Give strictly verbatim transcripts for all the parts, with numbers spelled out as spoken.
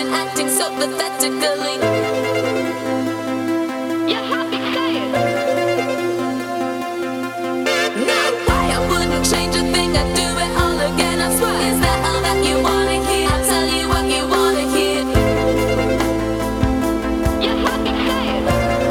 been acting so pathetically. You're happy, say it. No way, I wouldn't change a thing, I'd do it all again, I swear. Is that all that you wanna hear? I'll tell you what you wanna hear. You're happy, say it.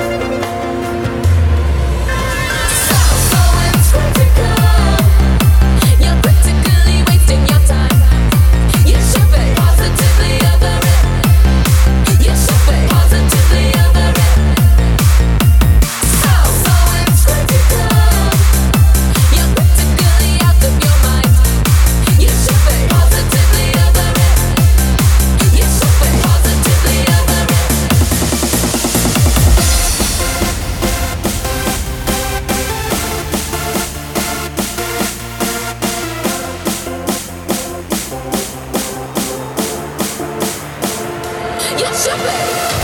So, so it's critical. You're critically wasting your time. You should be positively over it. You should be positively over it. So, so it's critical. You're critically out of your mind. You should be positively over it. You should be positively over it. You should be.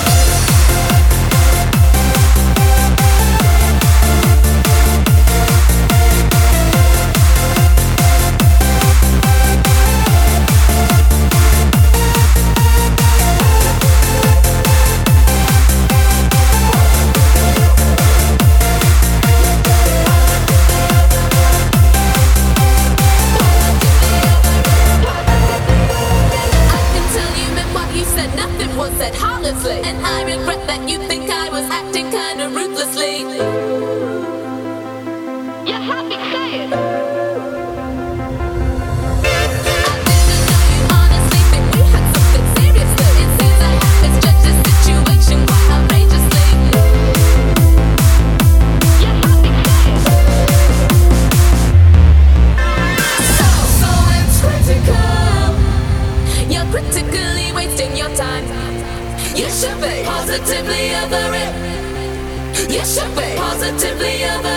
I can tell you meant what you said, nothing was said heartlessly. And I regret that you think I was acting kinda ruthlessly. You're happy, say it. I didn't know you honestly think we had something seriously. It seems I have misjudged the situation quite outrageously. You're happy, say it. So, so it's critical. You're critically wasting your time. You should be positively over it. You should be positively over